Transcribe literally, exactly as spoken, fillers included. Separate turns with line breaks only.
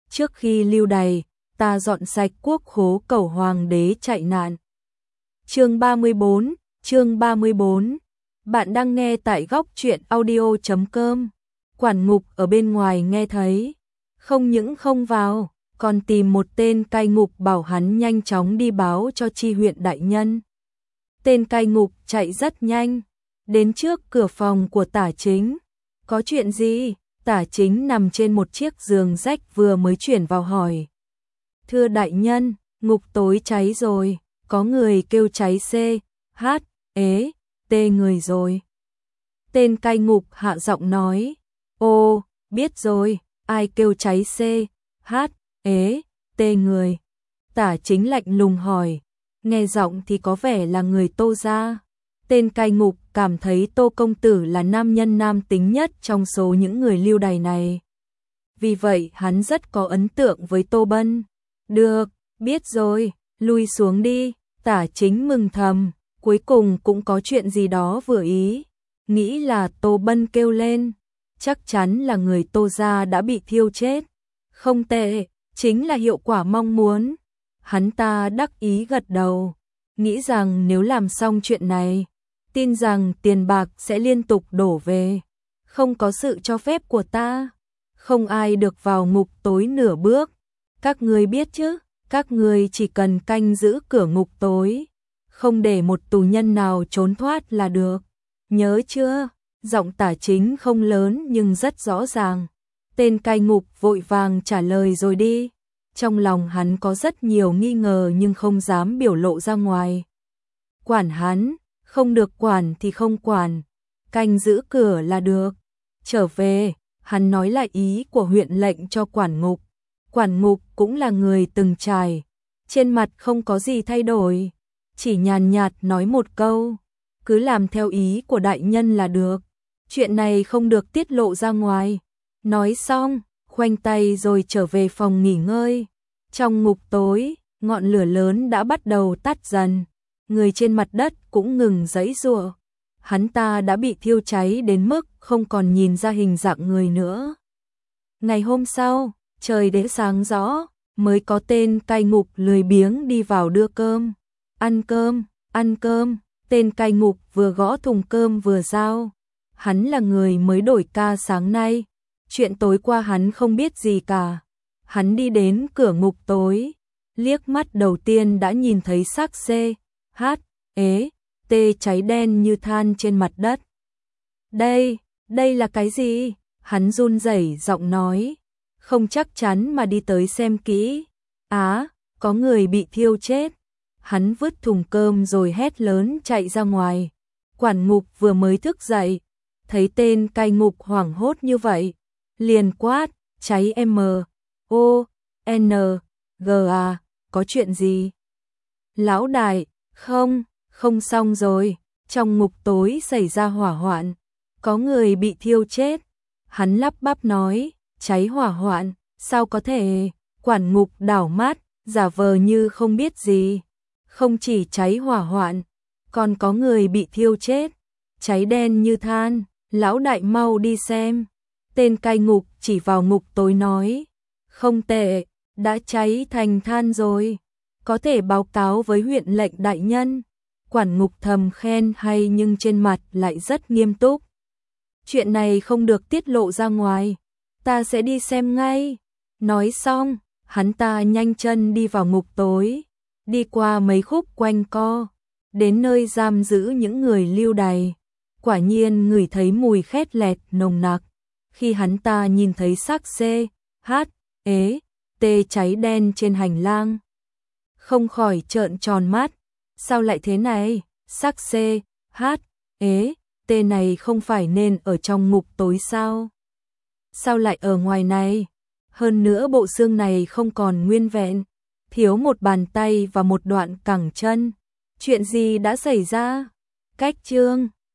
trước khi lưu đày, ta dọn sạch quốc khố cầu hoàng đế chạy nạn. Chương ba mươi bốn, chương ba mươi bốn. Bạn đang nghe tại góc truyện audio chấm com. Quản ngục ở bên ngoài nghe thấy, không những không vào, còn tìm một tên cai ngục bảo hắn nhanh chóng đi báo cho chi huyện đại nhân. Tên cai ngục chạy rất nhanh, đến trước cửa phòng của Tả Chính. Có chuyện gì? Tả Chính nằm trên một chiếc giường rách vừa mới chuyển vào hỏi. Thưa đại nhân, ngục tối cháy rồi, có người kêu cháy C, H, ế, T người rồi. Tên cai ngục hạ giọng nói, ô, biết rồi, ai kêu cháy C, H, ế, T người. Tả Chính lạnh lùng hỏi, nghe giọng thì có vẻ là người Tô gia. Tên cai ngục cảm thấy Tô công tử là nam nhân nam tính nhất trong số những người lưu đày này. Vì vậy hắn rất có ấn tượng với Tô Bân. Được, biết rồi, lui xuống đi. Tả Chính mừng thầm, cuối cùng cũng có chuyện gì đó vừa ý. Nghĩ là Tô Bân kêu lên, chắc chắn là người Tô gia đã bị thiêu chết. Không tệ, chính là hiệu quả mong muốn. Hắn ta đắc ý gật đầu, nghĩ rằng nếu làm xong chuyện này, tin rằng tiền bạc sẽ liên tục đổ về. Không có sự cho phép của ta, không ai được vào ngục tối nửa bước. Các ngươi biết chứ, các ngươi chỉ cần canh giữ cửa ngục tối, không để một tù nhân nào trốn thoát là được. Nhớ chưa? Giọng Tả Chính không lớn nhưng rất rõ ràng. Tên cai ngục vội vàng trả lời rồi đi. Trong lòng hắn có rất nhiều nghi ngờ nhưng không dám biểu lộ ra ngoài. Quản hắn, không được quản thì không quản, canh giữ cửa là được. Trở về, hắn nói lại ý của huyện lệnh cho quản ngục. Quản ngục cũng là người từng trải, trên mặt không có gì thay đổi, chỉ nhàn nhạt nói một câu, cứ làm theo ý của đại nhân là được, chuyện này không được tiết lộ ra ngoài. Nói xong, khoanh tay rồi trở về phòng nghỉ ngơi. Trong ngục tối, ngọn lửa lớn đã bắt đầu tắt dần, người trên mặt đất cũng ngừng giãy giụa. Hắn ta đã bị thiêu cháy đến mức không còn nhìn ra hình dạng người nữa. Ngày hôm sau, trời đến sáng rõ, mới có tên cai ngục lười biếng đi vào đưa cơm. Ăn cơm, ăn cơm, tên cai ngục vừa gõ thùng cơm vừa giao. Hắn là người mới đổi ca sáng nay, chuyện tối qua hắn không biết gì cả. Hắn đi đến cửa ngục tối, liếc mắt đầu tiên đã nhìn thấy xác C, H, ế, T cháy đen như than trên mặt đất. Đây, đây là cái gì? Hắn run rẩy giọng nói, không chắc chắn mà đi tới xem kỹ. Á, có người bị thiêu chết. Hắn vứt thùng cơm rồi hét lớn chạy ra ngoài. Quản ngục vừa mới thức dậy, thấy tên cai ngục hoảng hốt như vậy, liền quát, cháy M, O, N, G à, có chuyện gì? Lão đại, không, không xong rồi, trong ngục tối xảy ra hỏa hoạn, có người bị thiêu chết. Hắn lắp bắp nói, cháy hỏa hoạn, sao có thể? Quản ngục đảo mắt, giả vờ như không biết gì. Không chỉ cháy hỏa hoạn, còn có người bị thiêu chết, cháy đen như than, lão đại mau đi xem. Tên cai ngục chỉ vào ngục tối nói, không tệ, đã cháy thành than rồi, có thể báo cáo với huyện lệnh đại nhân. Quản ngục thầm khen hay nhưng trên mặt lại rất nghiêm túc. Chuyện này không được tiết lộ ra ngoài, ta sẽ đi xem ngay. Nói xong, hắn ta nhanh chân đi vào ngục tối, đi qua mấy khúc quanh co, đến nơi giam giữ những người lưu đày. Quả nhiên ngửi thấy mùi khét lẹt nồng nặc. Khi hắn ta nhìn thấy xác C, H, ế, T cháy đen trên hành lang, không khỏi trợn tròn mắt. Sao lại thế này? Xác C, H, ế, T này không phải nên ở trong ngục tối sao? Sao lại ở ngoài này? Hơn nữa bộ xương này không còn nguyên vẹn, thiếu một bàn tay và một đoạn cẳng chân. Chuyện gì đã xảy ra? Cách chương